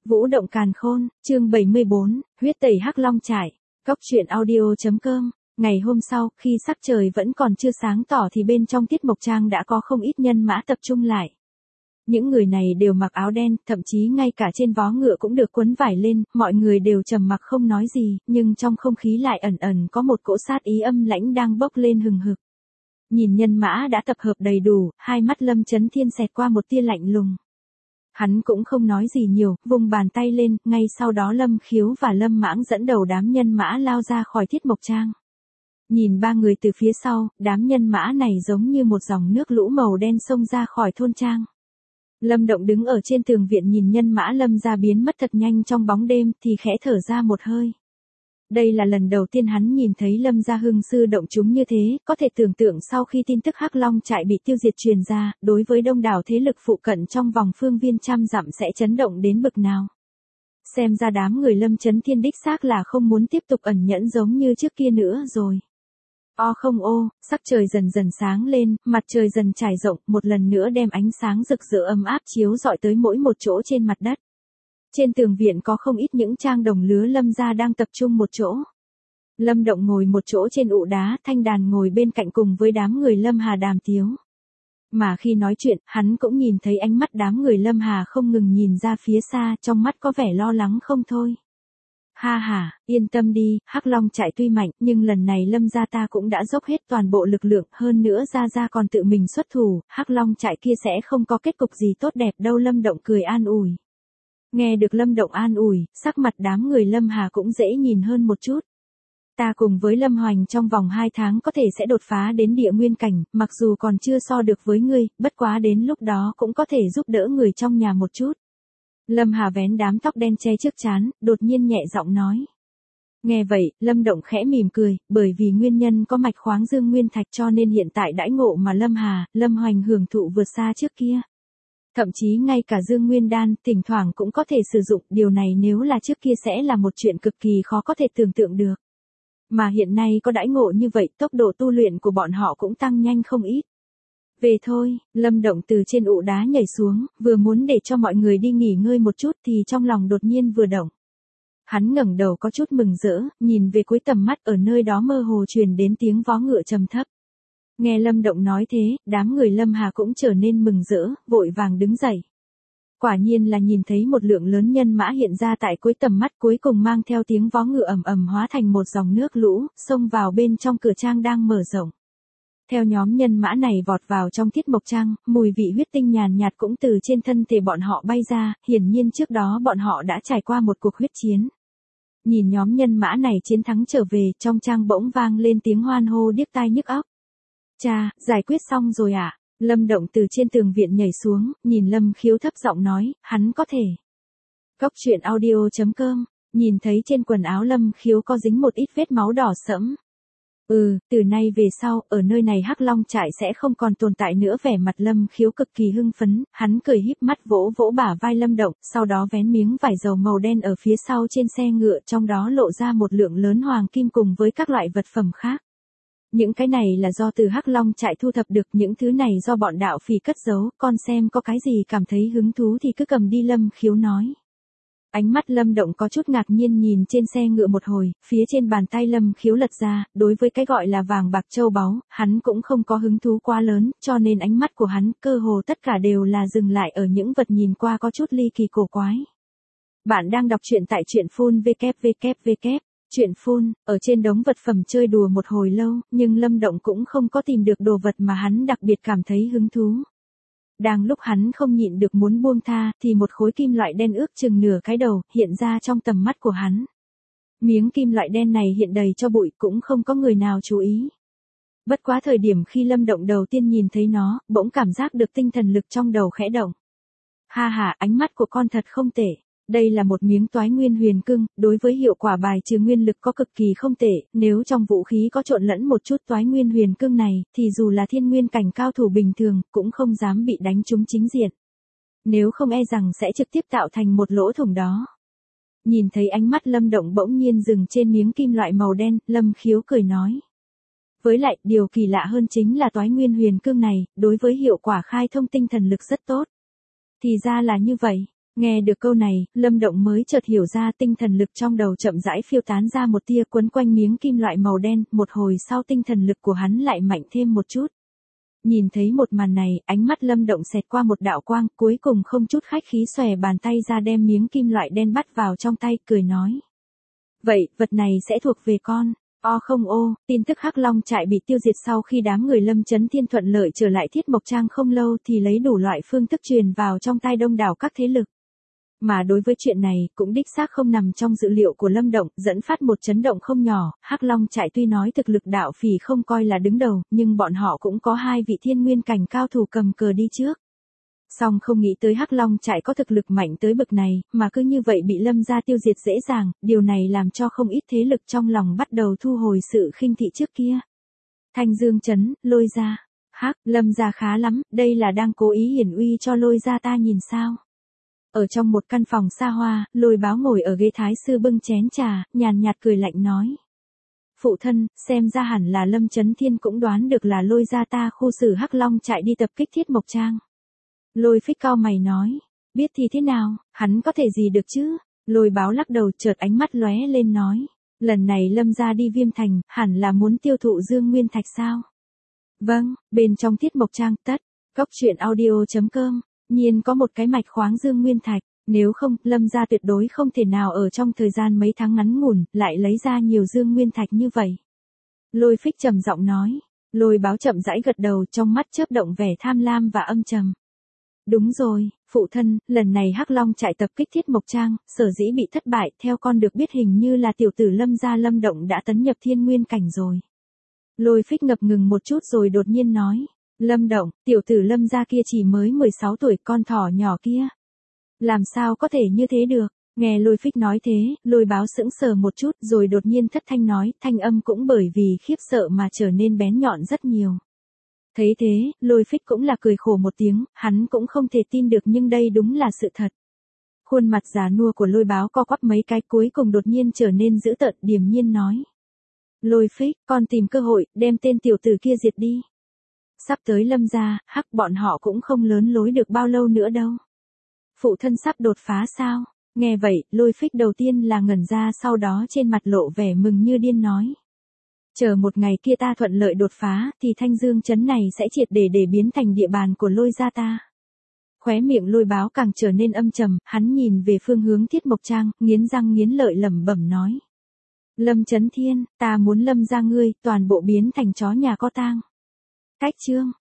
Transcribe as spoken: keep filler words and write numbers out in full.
Vũ động càn khôn, chương bảy mươi bốn, huyết tẩy hắc long trại. Cóc truyện audio.com. Ngày hôm sau, khi sắc trời vẫn còn chưa sáng tỏ thì bên trong Tiết Mộc Trang đã có không ít nhân mã tập trung lại. Những người này đều mặc áo đen, thậm chí ngay cả trên vó ngựa cũng được quấn vải lên, mọi người đều trầm mặc không nói gì, nhưng trong không khí lại ẩn ẩn có một cỗ sát ý âm lãnh đang bốc lên hừng hực. Nhìn nhân mã đã tập hợp đầy đủ, hai mắt Lâm Chấn Thiên xẹt qua một tia lạnh lùng. Hắn cũng không nói gì nhiều, vung bàn tay lên, ngay sau đó Lâm Khiếu và Lâm Mãng dẫn đầu đám nhân mã lao ra khỏi Tiết Mộc Trang. Nhìn ba người từ phía sau, đám nhân mã này giống như một dòng nước lũ màu đen xông ra khỏi thôn trang. Lâm Động đứng ở trên tường viện nhìn nhân mã Lâm ra biến mất thật nhanh trong bóng đêm thì khẽ thở ra một hơi. Đây là lần đầu tiên hắn nhìn thấy Lâm gia hưng sư động chúng như thế, có thể tưởng tượng sau khi tin tức Hắc Long trại bị tiêu diệt truyền ra, đối với đông đảo thế lực phụ cận trong vòng phương viên trăm dặm sẽ chấn động đến bực nào. Xem ra đám người Lâm Chấn Thiên đích xác là không muốn tiếp tục ẩn nhẫn giống như trước kia nữa rồi. O không ô, sắc trời dần dần sáng lên, mặt trời dần trải rộng, một lần nữa đem ánh sáng rực rỡ ấm áp chiếu rọi tới mỗi một chỗ trên mặt đất. Trên tường viện có không ít những trang đồng lứa Lâm gia đang tập trung một chỗ. Lâm Động ngồi một chỗ trên ụ đá, Thanh Đàn ngồi bên cạnh cùng với đám người Lâm Hà đàm tiếu. Mà khi nói chuyện, hắn cũng nhìn thấy ánh mắt đám người Lâm Hà không ngừng nhìn ra phía xa, trong mắt có vẻ lo lắng không thôi. Ha ha, yên tâm đi, Hắc Long trại tuy mạnh, nhưng lần này Lâm gia ta cũng đã dốc hết toàn bộ lực lượng, hơn nữa gia gia còn tự mình xuất thủ, Hắc Long trại kia sẽ không có kết cục gì tốt đẹp đâu. Lâm Động cười an ủi. Nghe được Lâm Động an ủi, sắc mặt đám người Lâm Hà cũng dễ nhìn hơn một chút. Ta cùng với Lâm Hoành trong vòng hai tháng có thể sẽ đột phá đến địa nguyên cảnh, mặc dù còn chưa so được với ngươi, bất quá đến lúc đó cũng có thể giúp đỡ người trong nhà một chút. Lâm Hà vén đám tóc đen che trước trán, đột nhiên nhẹ giọng nói. Nghe vậy, Lâm Động khẽ mỉm cười, bởi vì nguyên nhân có mạch khoáng dương nguyên thạch cho nên hiện tại đãi ngộ mà Lâm Hà, Lâm Hoành hưởng thụ vượt xa trước kia. Thậm chí ngay cả dương nguyên đan, thỉnh thoảng cũng có thể sử dụng, điều này nếu là trước kia sẽ là một chuyện cực kỳ khó có thể tưởng tượng được. Mà hiện nay có đãi ngộ như vậy, tốc độ tu luyện của bọn họ cũng tăng nhanh không ít. Về thôi, Lâm Động từ trên ụ đá nhảy xuống, vừa muốn để cho mọi người đi nghỉ ngơi một chút thì trong lòng đột nhiên vừa động. Hắn ngẩng đầu có chút mừng rỡ, nhìn về cuối tầm mắt ở nơi đó mơ hồ truyền đến tiếng vó ngựa trầm thấp. Nghe Lâm Động nói thế, đám người Lâm Hà cũng trở nên mừng rỡ, vội vàng đứng dậy. Quả nhiên là nhìn thấy một lượng lớn nhân mã hiện ra tại cuối tầm mắt, cuối cùng mang theo tiếng vó ngựa ầm ầm hóa thành một dòng nước lũ, xông vào bên trong cửa trang đang mở rộng. Theo nhóm nhân mã này vọt vào trong Tiết Mộc Trang, mùi vị huyết tinh nhàn nhạt cũng từ trên thân thể bọn họ bay ra, hiển nhiên trước đó bọn họ đã trải qua một cuộc huyết chiến. Nhìn nhóm nhân mã này chiến thắng trở về, trong trang bỗng vang lên tiếng hoan hô điếc tai nhức óc. Cha, giải quyết xong rồi ạ. À? Lâm Động từ trên tường viện nhảy xuống, nhìn Lâm Khiếu thấp giọng nói, hắn có thể. Cóc truyện audio.com, nhìn thấy trên quần áo Lâm Khiếu có dính một ít vết máu đỏ sẫm. Ừ, từ nay về sau, ở nơi này Hắc Long trại sẽ không còn tồn tại nữa. Vẻ mặt Lâm Khiếu cực kỳ hưng phấn, hắn cười híp mắt vỗ vỗ bả vai Lâm Động, sau đó vén miếng vải dầu màu đen ở phía sau trên xe ngựa, trong đó lộ ra một lượng lớn hoàng kim cùng với các loại vật phẩm khác. Những cái này là do từ Hắc Long trại thu thập được, những thứ này do bọn đạo phỉ cất giấu, con xem có cái gì cảm thấy hứng thú thì cứ cầm đi. Lâm Khiếu nói. Ánh mắt Lâm Động có chút ngạc nhiên nhìn trên xe ngựa một hồi, phía trên bàn tay Lâm Khiếu lật ra, đối với cái gọi là vàng bạc châu báu, hắn cũng không có hứng thú quá lớn, cho nên ánh mắt của hắn cơ hồ tất cả đều là dừng lại ở những vật nhìn qua có chút ly kỳ cổ quái. Bạn đang đọc truyện tại truyện phun vê vê vê. Truyện phun, ở trên đống vật phẩm chơi đùa một hồi lâu, nhưng Lâm Động cũng không có tìm được đồ vật mà hắn đặc biệt cảm thấy hứng thú. Đang lúc hắn không nhịn được muốn buông tha, thì một khối kim loại đen ước chừng nửa cái đầu, hiện ra trong tầm mắt của hắn. Miếng kim loại đen này hiện đầy cho bụi, cũng không có người nào chú ý. Bất quá thời điểm khi Lâm Động đầu tiên nhìn thấy nó, bỗng cảm giác được tinh thần lực trong đầu khẽ động. Ha ha, ánh mắt của con thật không tệ. Đây là một miếng toái nguyên huyền cương, đối với hiệu quả bài trừ nguyên lực có cực kỳ không tệ, nếu trong vũ khí có trộn lẫn một chút toái nguyên huyền cương này, thì dù là thiên nguyên cảnh cao thủ bình thường, cũng không dám bị đánh trúng chính diện. Nếu không e rằng sẽ trực tiếp tạo thành một lỗ thủng đó. Nhìn thấy ánh mắt Lâm Động bỗng nhiên dừng trên miếng kim loại màu đen, Lâm Khiếu cười nói. Với lại, điều kỳ lạ hơn chính là toái nguyên huyền cương này, đối với hiệu quả khai thông tinh thần lực rất tốt. Thì ra là như vậy. Nghe được câu này, Lâm Động mới chợt hiểu ra tinh thần lực trong đầu chậm rãi phiêu tán ra một tia quấn quanh miếng kim loại màu đen, một hồi sau tinh thần lực của hắn lại mạnh thêm một chút. Nhìn thấy một màn này, ánh mắt Lâm Động xẹt qua một đạo quang, cuối cùng không chút khách khí xòe bàn tay ra đem miếng kim loại đen bắt vào trong tay, cười nói. Vậy, vật này sẽ thuộc về con. O không ô, tin tức Hắc Long trại bị tiêu diệt sau khi đám người Lâm Chấn Thiên thuận lợi trở lại Thiết Mộc Trang không lâu thì lấy đủ loại phương thức truyền vào trong tai đông đảo các thế lực. Mà đối với chuyện này, cũng đích xác không nằm trong dự liệu của Lâm Động, dẫn phát một chấn động không nhỏ. Hắc Long trại tuy nói thực lực đạo phỉ không coi là đứng đầu, nhưng bọn họ cũng có hai vị thiên nguyên cảnh cao thủ cầm cờ đi trước. Song không nghĩ tới Hắc Long trại có thực lực mạnh tới bậc này, mà cứ như vậy bị Lâm gia tiêu diệt dễ dàng, điều này làm cho không ít thế lực trong lòng bắt đầu thu hồi sự khinh thị trước kia. Thanh Dương trấn, Lôi gia. Hắc, Lâm gia khá lắm, đây là đang cố ý hiển uy cho Lôi gia ta nhìn sao? Ở trong một căn phòng xa hoa, Lôi Báo ngồi ở ghế thái sư bưng chén trà, nhàn nhạt cười lạnh nói. Phụ thân, xem ra hẳn là Lâm Chấn Thiên cũng đoán được là Lôi gia ta khu xử Hắc Long trại đi tập kích Thiết Mộc Trang. Lôi Phích cau mày nói, biết thì thế nào, hắn có thể gì được chứ? Lôi Báo lắc đầu, chợt ánh mắt lóe lên nói, lần này Lâm gia đi Viêm Thành, hẳn là muốn tiêu thụ Dương Nguyên Thạch sao? Vâng, bên trong Thiết Mộc Trang tất, góc truyện audio chấm com, nhiên có một cái mạch khoáng Dương Nguyên Thạch, nếu không, Lâm gia tuyệt đối không thể nào ở trong thời gian mấy tháng ngắn ngủn, lại lấy ra nhiều Dương Nguyên Thạch như vậy. Lôi Phích trầm giọng nói, Lôi Báo chậm rãi gật đầu, trong mắt chớp động vẻ tham lam và âm trầm. Đúng rồi, phụ thân, lần này Hắc Long trại tập kích Thiết Mộc Trang, sở dĩ bị thất bại, theo con được biết hình như là tiểu tử Lâm gia Lâm Động đã tấn nhập thiên nguyên cảnh rồi. Lôi Phích ngập ngừng một chút rồi đột nhiên nói, Lâm Động, tiểu tử Lâm gia kia chỉ mới mười sáu tuổi, con thỏ nhỏ kia. Làm sao có thể như thế được? Nghe Lôi Phích nói thế, Lôi Báo sững sờ một chút rồi đột nhiên thất thanh nói, thanh âm cũng bởi vì khiếp sợ mà trở nên bén nhọn rất nhiều. Thấy thế, Lôi Phích cũng là cười khổ một tiếng, hắn cũng không thể tin được nhưng đây đúng là sự thật. Khuôn mặt già nua của Lôi Báo co quắp mấy cái cuối cùng đột nhiên trở nên dữ tợn, điềm nhiên nói. Lôi Phích, con tìm cơ hội, đem tên tiểu tử kia diệt đi. Sắp tới Lâm gia, hắc bọn họ cũng không lớn lối được bao lâu nữa đâu. Phụ thân sắp đột phá sao? Nghe vậy, Lôi Phích đầu tiên là ngẩn ra, sau đó trên mặt lộ vẻ mừng như điên nói. Chờ một ngày kia ta thuận lợi đột phá, thì Thanh Dương trấn này sẽ triệt để để biến thành địa bàn của Lôi gia ta. Khóe miệng Lôi Báo càng trở nên âm trầm, hắn nhìn về phương hướng Thiết Mộc Trang, nghiến răng nghiến lợi lẩm bẩm nói. Lâm Chấn Thiên, ta muốn Lâm gia ngươi, toàn bộ biến thành chó nhà có tang. Cách chương.